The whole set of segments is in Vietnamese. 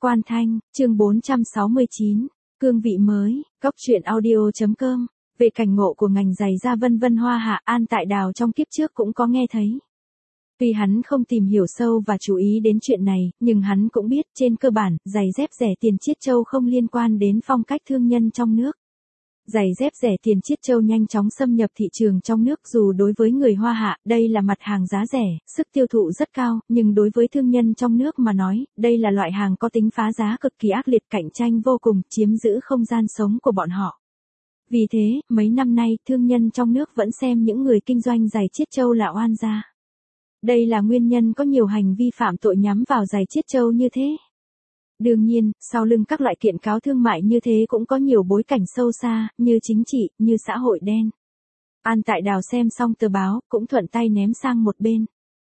Quan Thanh, chương 469, cương vị mới, góc truyện audio.com, về cảnh ngộ của ngành giày da vân vân Hoa Hạ. An Tại Đào trong kiếp trước cũng có nghe thấy. Tuy hắn không tìm hiểu sâu và chú ý đến chuyện này, nhưng hắn cũng biết trên cơ bản, giày dép rẻ tiền chiết châu không liên quan đến phong cách thương nhân trong nước. Giày dép rẻ tiền chiết châu nhanh chóng xâm nhập thị trường trong nước, dù đối với người Hoa Hạ, đây là mặt hàng giá rẻ, sức tiêu thụ rất cao, nhưng đối với thương nhân trong nước mà nói, đây là loại hàng có tính phá giá cực kỳ ác liệt, cạnh tranh vô cùng, chiếm giữ không gian sống của bọn họ. Vì thế, mấy năm nay, thương nhân trong nước vẫn xem những người kinh doanh giày chiết châu là oan gia. Đây là nguyên nhân có nhiều hành vi phạm tội nhắm vào giày chiết châu như thế. Đương nhiên, sau lưng các loại kiện cáo thương mại như thế cũng có nhiều bối cảnh sâu xa, như chính trị, như xã hội đen. An Tại Đào xem xong tờ báo, cũng thuận tay ném sang một bên.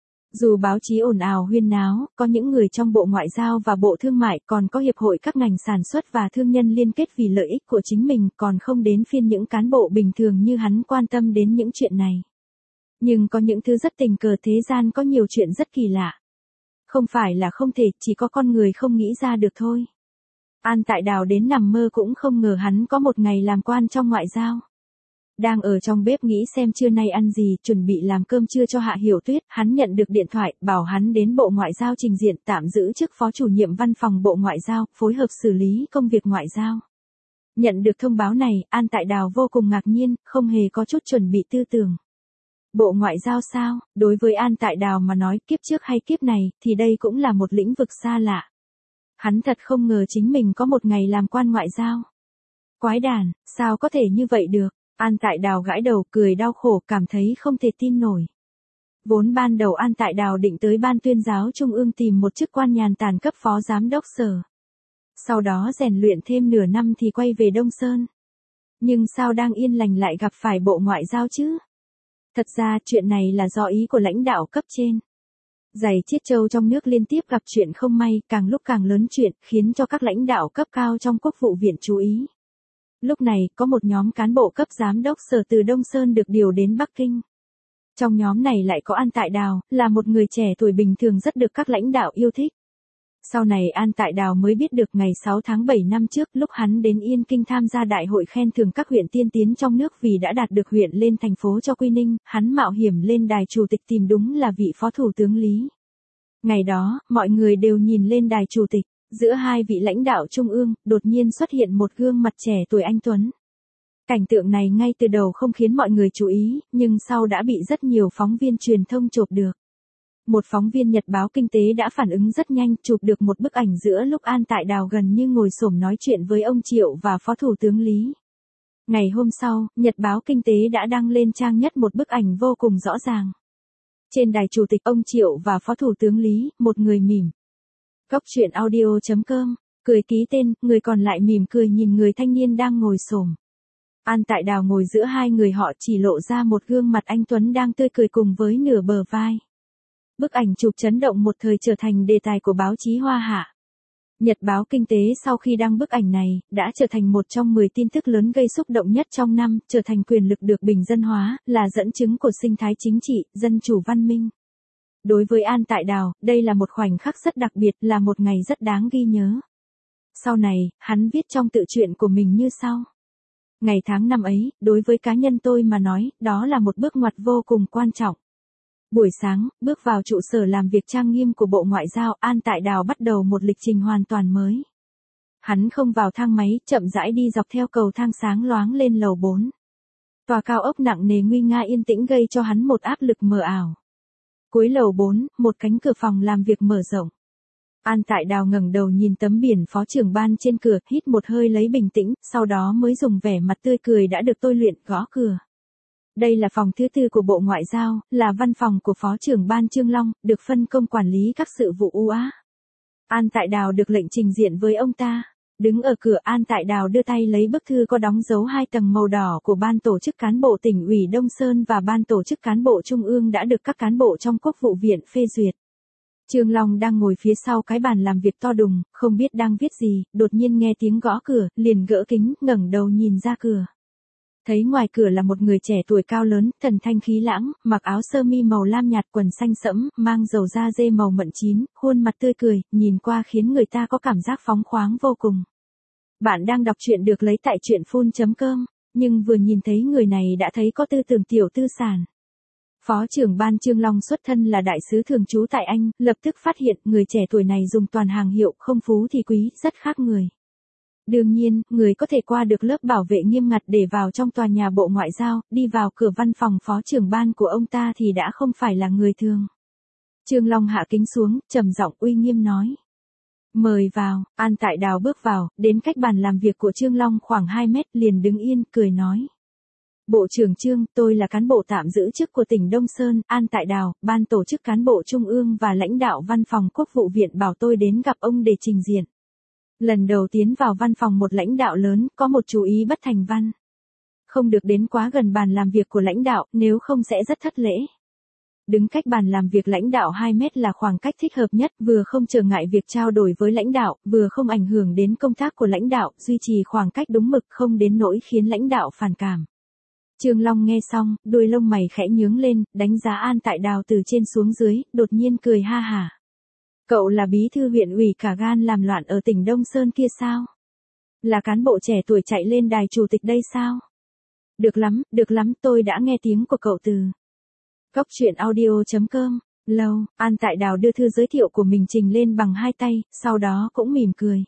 Dù báo chí ồn ào huyên náo, có những người trong Bộ Ngoại giao và Bộ Thương mại, còn có hiệp hội các ngành sản xuất và thương nhân liên kết vì lợi ích của chính mình, còn không đến phiên những cán bộ bình thường như hắn quan tâm đến những chuyện này. Nhưng có những thứ rất tình cờ, thế gian có nhiều chuyện rất kỳ lạ. Không phải là không thể, chỉ có con người không nghĩ ra được thôi. An Tại Đào đến nằm mơ cũng không ngờ hắn có một ngày làm quan trong ngoại giao. Đang ở trong bếp nghĩ xem trưa nay ăn gì, chuẩn bị làm cơm trưa cho Hạ Hiểu Tuyết, hắn nhận được điện thoại, bảo hắn đến Bộ Ngoại giao trình diện, tạm giữ chức phó chủ nhiệm văn phòng Bộ Ngoại giao, phối hợp xử lý công việc ngoại giao. Nhận được thông báo này, An Tại Đào vô cùng ngạc nhiên, không hề có chút chuẩn bị tư tưởng. Bộ Ngoại giao sao? Đối với An Tại Đào mà nói, kiếp trước hay kiếp này, thì đây cũng là một lĩnh vực xa lạ. Hắn thật không ngờ chính mình có một ngày làm quan ngoại giao. Quái đản, sao có thể như vậy được? An Tại Đào gãi đầu, cười đau khổ, cảm thấy không thể tin nổi. Vốn ban đầu An Tại Đào định tới Ban Tuyên giáo Trung ương tìm một chức quan nhàn tản cấp phó giám đốc sở. Sau đó rèn luyện thêm nửa năm thì quay về Đông Sơn. Nhưng sao đang yên lành lại gặp phải Bộ Ngoại giao chứ? Thật ra chuyện này là do ý của lãnh đạo cấp trên. Giày chiết châu trong nước liên tiếp gặp chuyện không may, càng lúc càng lớn chuyện, khiến cho các lãnh đạo cấp cao trong Quốc vụ viện chú ý. Lúc này, có một nhóm cán bộ cấp giám đốc sở từ Đông Sơn được điều đến Bắc Kinh. Trong nhóm này lại có An Tại Đào, là một người trẻ tuổi bình thường rất được các lãnh đạo yêu thích. Sau này An Tại Đào mới biết được ngày 6 tháng 7 năm trước, lúc hắn đến Yên Kinh tham gia đại hội khen thưởng các huyện tiên tiến trong nước vì đã đạt được huyện lên thành phố cho Quy Ninh, hắn mạo hiểm lên đài chủ tịch tìm đúng là vị phó thủ tướng Lý. Ngày đó, mọi người đều nhìn lên đài chủ tịch, giữa hai vị lãnh đạo trung ương, đột nhiên xuất hiện một gương mặt trẻ tuổi anh tuấn. Cảnh tượng này ngay từ đầu không khiến mọi người chú ý, nhưng sau đã bị rất nhiều phóng viên truyền thông chụp được. Một phóng viên Nhật báo Kinh tế đã phản ứng rất nhanh, chụp được một bức ảnh giữa lúc An Tại Đào gần như ngồi xổm nói chuyện với ông Triệu và Phó Thủ tướng Lý. Ngày hôm sau, Nhật báo Kinh tế đã đăng lên trang nhất một bức ảnh vô cùng rõ ràng. Trên đài chủ tịch, ông Triệu và Phó Thủ tướng Lý, một người mỉm. Góc truyện audio.com, cười ký tên, người còn lại mỉm cười nhìn người thanh niên đang ngồi xổm. An Tại Đào ngồi giữa hai người họ, chỉ lộ ra một gương mặt anh tuấn đang tươi cười cùng với nửa bờ vai. Bức ảnh chụp chấn động một thời trở thành đề tài của báo chí Hoa Hạ. Nhật báo Kinh tế sau khi đăng bức ảnh này, đã trở thành một trong 10 tin tức lớn gây xúc động nhất trong năm, trở thành quyền lực được bình dân hóa, là dẫn chứng của sinh thái chính trị, dân chủ văn minh. Đối với An Tại Đào, đây là một khoảnh khắc rất đặc biệt, là một ngày rất đáng ghi nhớ. Sau này, hắn viết trong tự truyện của mình như sau. Ngày tháng năm ấy, đối với cá nhân tôi mà nói, đó là một bước ngoặt vô cùng quan trọng. Buổi sáng, bước vào trụ sở làm việc trang nghiêm của Bộ Ngoại giao, An Tại Đào bắt đầu một lịch trình hoàn toàn mới. Hắn không vào thang máy, chậm rãi đi dọc theo cầu thang sáng loáng lên lầu 4. Tòa cao ốc nặng nề nguy nga yên tĩnh gây cho hắn một áp lực mờ ảo. Cuối lầu 4, một cánh cửa phòng làm việc mở rộng. An Tại Đào ngẩng đầu nhìn tấm biển phó trưởng ban trên cửa, hít một hơi lấy bình tĩnh, sau đó mới dùng vẻ mặt tươi cười đã được tôi luyện, gõ cửa. Đây là phòng thứ tư của Bộ Ngoại giao, là văn phòng của Phó trưởng ban Trương Long, được phân công quản lý các sự vụ UA. An Tại Đào được lệnh trình diện với ông ta. Đứng ở cửa, An Tại Đào đưa tay lấy bức thư có đóng dấu 2 tầng màu đỏ của Ban tổ chức cán bộ tỉnh ủy Đông Sơn và Ban tổ chức cán bộ Trung ương đã được các cán bộ trong Quốc vụ viện phê duyệt. Trương Long đang ngồi phía sau cái bàn làm việc to đùng, không biết đang viết gì, đột nhiên nghe tiếng gõ cửa, liền gỡ kính, ngẩng đầu nhìn ra cửa. Thấy ngoài cửa là một người trẻ tuổi cao lớn, thần thanh khí lãng, mặc áo sơ mi màu lam nhạt, quần xanh sẫm, mang dầu da dê màu mận chín, khuôn mặt tươi cười, nhìn qua khiến người ta có cảm giác phóng khoáng vô cùng. Bạn đang đọc truyện được lấy tại truyện.com, nhưng vừa nhìn thấy người này đã thấy có tư tưởng tiểu tư sản. Phó trưởng ban Trương Long xuất thân là đại sứ thường trú tại Anh, lập tức phát hiện người trẻ tuổi này dùng toàn hàng hiệu, không phú thì quý, rất khác người. Đương nhiên, người có thể qua được lớp bảo vệ nghiêm ngặt để vào trong tòa nhà Bộ Ngoại giao, đi vào cửa văn phòng phó trưởng ban của ông ta thì đã không phải là người thường. Trương Long hạ kính xuống, trầm giọng uy nghiêm nói. Mời vào. An Tại Đào bước vào, đến cách bàn làm việc của Trương Long khoảng 2 mét, liền đứng yên, cười nói. Bộ trưởng Trương, tôi là cán bộ tạm giữ chức của tỉnh Đông Sơn, An Tại Đào, ban tổ chức cán bộ trung ương và lãnh đạo văn phòng Quốc vụ viện bảo tôi đến gặp ông để trình diện. Lần đầu tiến vào văn phòng một lãnh đạo lớn, có một chú ý bất thành văn. Không được đến quá gần bàn làm việc của lãnh đạo, nếu không sẽ rất thất lễ. Đứng cách bàn làm việc lãnh đạo 2 mét là khoảng cách thích hợp nhất, vừa không trở ngại việc trao đổi với lãnh đạo, vừa không ảnh hưởng đến công tác của lãnh đạo, duy trì khoảng cách đúng mực, không đến nỗi khiến lãnh đạo phản cảm. Trương Long nghe xong, đuôi lông mày khẽ nhướng lên, đánh giá An Tại Đào từ trên xuống dưới, đột nhiên cười ha hả. Cậu là bí thư huyện ủy cả gan làm loạn ở tỉnh Đông Sơn kia sao? Là cán bộ trẻ tuổi chạy lên đài chủ tịch đây sao? Được lắm, tôi đã nghe tiếng của cậu từ Góc Truyện Audio.com. Lâu, An Tại Đào đưa thư giới thiệu của mình trình lên bằng 2 tay, sau đó cũng mỉm cười.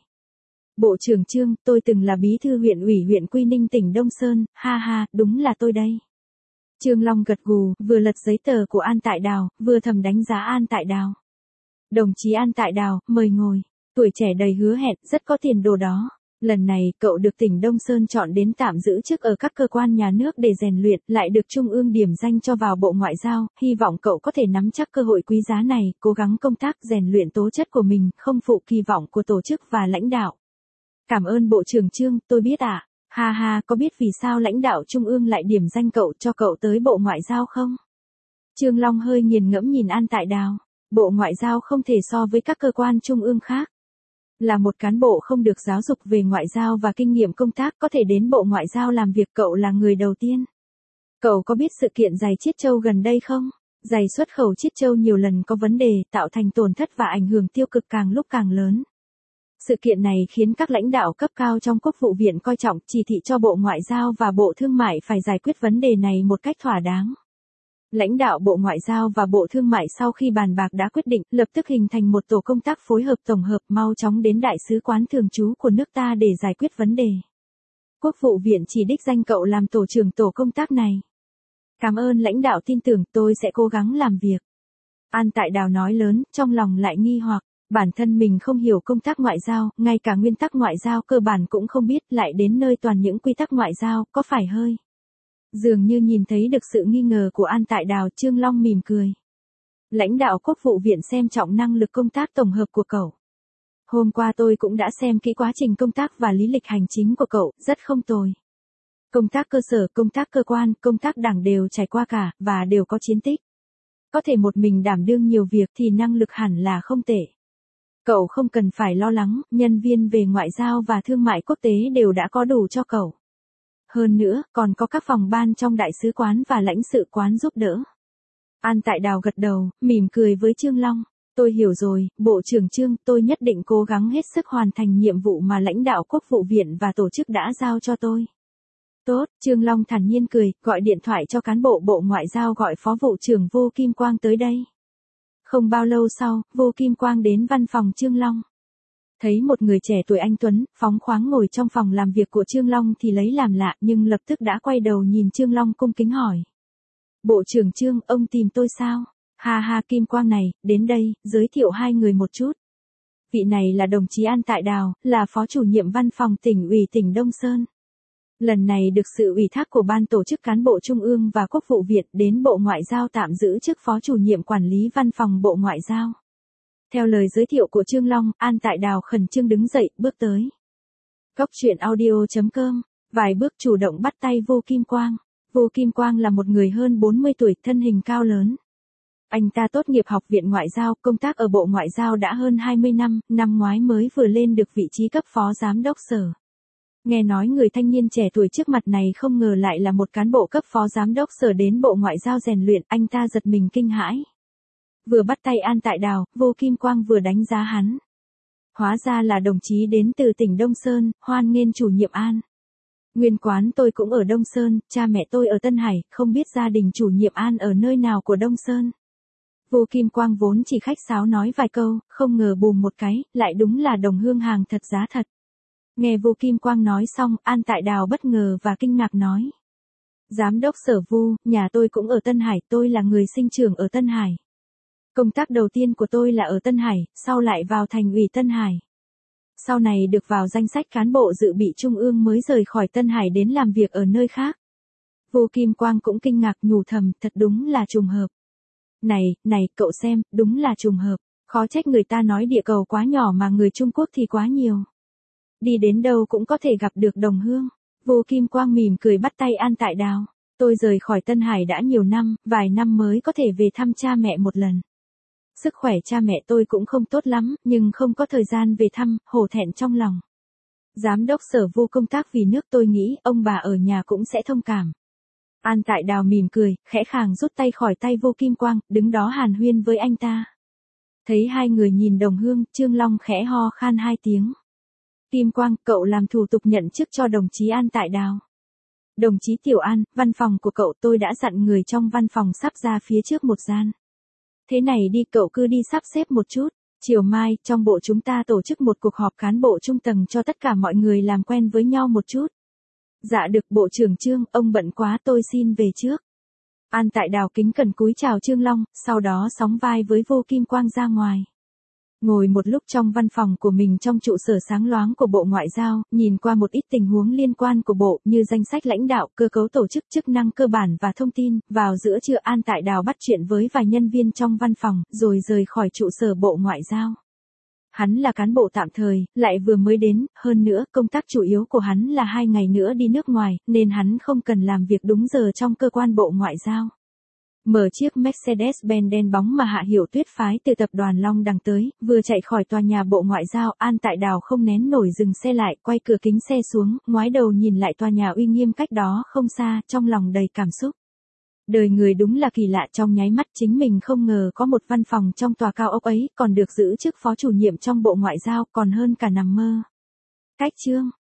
Bộ trưởng Trương, tôi từng là bí thư huyện ủy huyện Quy Ninh tỉnh Đông Sơn, ha ha, đúng là tôi đây. Trương Long gật gù, vừa lật giấy tờ của An Tại Đào, vừa thầm đánh giá An Tại Đào. Đồng chí An Tại Đào, mời ngồi. Tuổi trẻ đầy hứa hẹn, rất có tiền đồ đó. Lần này, cậu được tỉnh Đông Sơn chọn đến tạm giữ chức ở các cơ quan nhà nước để rèn luyện, lại được Trung ương điểm danh cho vào Bộ Ngoại giao, hy vọng cậu có thể nắm chắc cơ hội quý giá này, cố gắng công tác rèn luyện tố chất của mình, không phụ kỳ vọng của tổ chức và lãnh đạo. Cảm ơn Bộ trưởng Trương, tôi biết ạ. Ha ha, có biết vì sao lãnh đạo Trung ương lại điểm danh cậu cho cậu tới Bộ Ngoại giao không? Trương Long hơi nghiền ngẫm nhìn An Tại Đào. Bộ Ngoại giao không thể so với các cơ quan trung ương khác. Là một cán bộ không được giáo dục về ngoại giao và kinh nghiệm công tác có thể đến Bộ Ngoại giao làm việc, cậu là người đầu tiên. Cậu có biết sự kiện giày chiết châu gần đây không? Giày xuất khẩu chiết châu nhiều lần có vấn đề, tạo thành tổn thất và ảnh hưởng tiêu cực càng lúc càng lớn. Sự kiện này khiến các lãnh đạo cấp cao trong Quốc vụ viện coi trọng, chỉ thị cho Bộ Ngoại giao và Bộ Thương mại phải giải quyết vấn đề này một cách thỏa đáng. Lãnh đạo Bộ Ngoại giao và Bộ Thương mại sau khi bàn bạc đã quyết định, lập tức hình thành một tổ công tác phối hợp tổng hợp, mau chóng đến Đại sứ quán thường trú của nước ta để giải quyết vấn đề. Quốc vụ viện chỉ đích danh cậu làm tổ trưởng tổ công tác này. Cảm ơn lãnh đạo tin tưởng, tôi sẽ cố gắng làm việc. An Tại Đào nói lớn, trong lòng lại nghi hoặc, bản thân mình không hiểu công tác ngoại giao, ngay cả nguyên tắc ngoại giao cơ bản cũng không biết, lại đến nơi toàn những quy tắc ngoại giao, có phải hơi. Dường như nhìn thấy được sự nghi ngờ của An Tại Đào, Trương Long mỉm cười. Lãnh đạo Quốc vụ viện xem trọng năng lực công tác tổng hợp của cậu. Hôm qua tôi cũng đã xem kỹ quá trình công tác và lý lịch hành chính của cậu, rất không tồi. Công tác cơ sở, công tác cơ quan, công tác đảng đều trải qua cả, và đều có chiến tích. Có thể một mình đảm đương nhiều việc thì năng lực hẳn là không tệ. Cậu không cần phải lo lắng, nhân viên về ngoại giao và thương mại quốc tế đều đã có đủ cho cậu. Hơn nữa, còn có các phòng ban trong đại sứ quán và lãnh sự quán giúp đỡ. An Tại Đào gật đầu, mỉm cười với Trương Long. Tôi hiểu rồi, Bộ trưởng Trương, tôi nhất định cố gắng hết sức hoàn thành nhiệm vụ mà lãnh đạo Quốc vụ viện và tổ chức đã giao cho tôi. Tốt, Trương Long thản nhiên cười, gọi điện thoại cho cán bộ Bộ Ngoại giao gọi Phó vụ trưởng Vô Kim Quang tới đây. Không bao lâu sau, Vô Kim Quang đến văn phòng Trương Long. Thấy một người trẻ tuổi anh tuấn, phóng khoáng ngồi trong phòng làm việc của Trương Long thì lấy làm lạ, nhưng lập tức đã quay đầu nhìn Trương Long cung kính hỏi. Bộ trưởng Trương, ông tìm tôi sao? Ha ha, Kim Quang này, đến đây, giới thiệu hai người một chút. Vị này là đồng chí An Tại Đào, là phó chủ nhiệm văn phòng tỉnh ủy tỉnh Đông Sơn. Lần này được sự ủy thác của Ban tổ chức cán bộ Trung ương và Quốc vụ viện đến Bộ Ngoại giao tạm giữ chức phó chủ nhiệm quản lý văn phòng Bộ Ngoại giao. Theo lời giới thiệu của Trương Long, An Tại Đào khẩn trương đứng dậy, bước tới. Góc Truyện Audio.com, vài bước chủ động bắt tay Vô Kim Quang. Vô Kim Quang là một người hơn 40 tuổi, thân hình cao lớn. Anh ta tốt nghiệp Học viện Ngoại giao, công tác ở Bộ Ngoại giao đã hơn 20 năm, năm ngoái mới vừa lên được vị trí cấp phó giám đốc sở. Nghe nói người thanh niên trẻ tuổi trước mặt này không ngờ lại là một cán bộ cấp phó giám đốc sở đến Bộ Ngoại giao rèn luyện, anh ta giật mình kinh hãi. Vừa bắt tay An Tại Đào, Vô Kim Quang vừa đánh giá hắn. Hóa ra là đồng chí đến từ tỉnh Đông Sơn, hoan nghênh chủ nhiệm An. Nguyên quán tôi cũng ở Đông Sơn, cha mẹ tôi ở Tân Hải, không biết gia đình chủ nhiệm An ở nơi nào của Đông Sơn. Vô Kim Quang vốn chỉ khách sáo nói vài câu, không ngờ bùm một cái, lại đúng là đồng hương hàng thật giá thật. Nghe Vô Kim Quang nói xong, An Tại Đào bất ngờ và kinh ngạc nói. Giám đốc sở Vu, nhà tôi cũng ở Tân Hải, tôi là người sinh trưởng ở Tân Hải. Công tác đầu tiên của tôi là ở Tân Hải, sau lại vào thành ủy Tân Hải. Sau này được vào danh sách cán bộ dự bị trung ương mới rời khỏi Tân Hải đến làm việc ở nơi khác. Vô Kim Quang cũng kinh ngạc nhủ thầm, thật đúng là trùng hợp. Này, cậu xem, đúng là trùng hợp. Khó trách người ta nói địa cầu quá nhỏ mà người Trung Quốc thì quá nhiều. Đi đến đâu cũng có thể gặp được đồng hương. Vô Kim Quang mỉm cười bắt tay An Tại Đào. Tôi rời khỏi Tân Hải đã nhiều năm, vài năm mới có thể về thăm cha mẹ một lần. Sức khỏe cha mẹ tôi cũng không tốt lắm, nhưng không có thời gian về thăm, hổ thẹn trong lòng. Giám đốc sở Vu công tác vì nước, tôi nghĩ ông bà ở nhà cũng sẽ thông cảm. An Tại Đào mỉm cười, khẽ khàng rút tay khỏi tay Vô Kim Quang, đứng đó hàn huyên với anh ta. Thấy hai người nhìn đồng hương, Trương Long khẽ ho khan hai tiếng. Kim Quang, cậu làm thủ tục nhận chức cho đồng chí An Tại Đào. Đồng chí Tiểu An, văn phòng của cậu tôi đã dặn người trong văn phòng sắp ra phía trước một gian. Thế này đi, cậu cứ đi sắp xếp một chút. Chiều mai, trong bộ chúng ta tổ chức một cuộc họp cán bộ trung tầng cho tất cả mọi người làm quen với nhau một chút. Dạ được Bộ trưởng Trương, ông bận quá tôi xin về trước. An Tại Đào kính cẩn cúi chào Trương Long, sau đó sóng vai với Vô Kim Quang ra ngoài. Ngồi một lúc trong văn phòng của mình trong trụ sở sáng loáng của Bộ Ngoại giao, nhìn qua một ít tình huống liên quan của Bộ như danh sách lãnh đạo, cơ cấu tổ chức, chức năng cơ bản và thông tin, vào giữa trưa An Tại Đào bắt chuyện với vài nhân viên trong văn phòng, rồi rời khỏi trụ sở Bộ Ngoại giao. Hắn là cán bộ tạm thời, lại vừa mới đến, hơn nữa công tác chủ yếu của hắn là 2 ngày nữa đi nước ngoài, nên hắn không cần làm việc đúng giờ trong cơ quan Bộ Ngoại giao. Mở chiếc Mercedes-Benz đen bóng mà Hạ Hiểu Tuyết phái từ tập đoàn Long Đằng tới, vừa chạy khỏi tòa nhà Bộ Ngoại giao, An Tại Đào không nén nổi dừng xe lại, quay cửa kính xe xuống, ngoái đầu nhìn lại tòa nhà uy nghiêm cách đó không xa, trong lòng đầy cảm xúc. Đời người đúng là kỳ lạ, trong nháy mắt chính mình không ngờ có một văn phòng trong tòa cao ốc ấy, còn được giữ chức phó chủ nhiệm trong Bộ Ngoại giao, còn hơn cả nằm mơ. Cách chương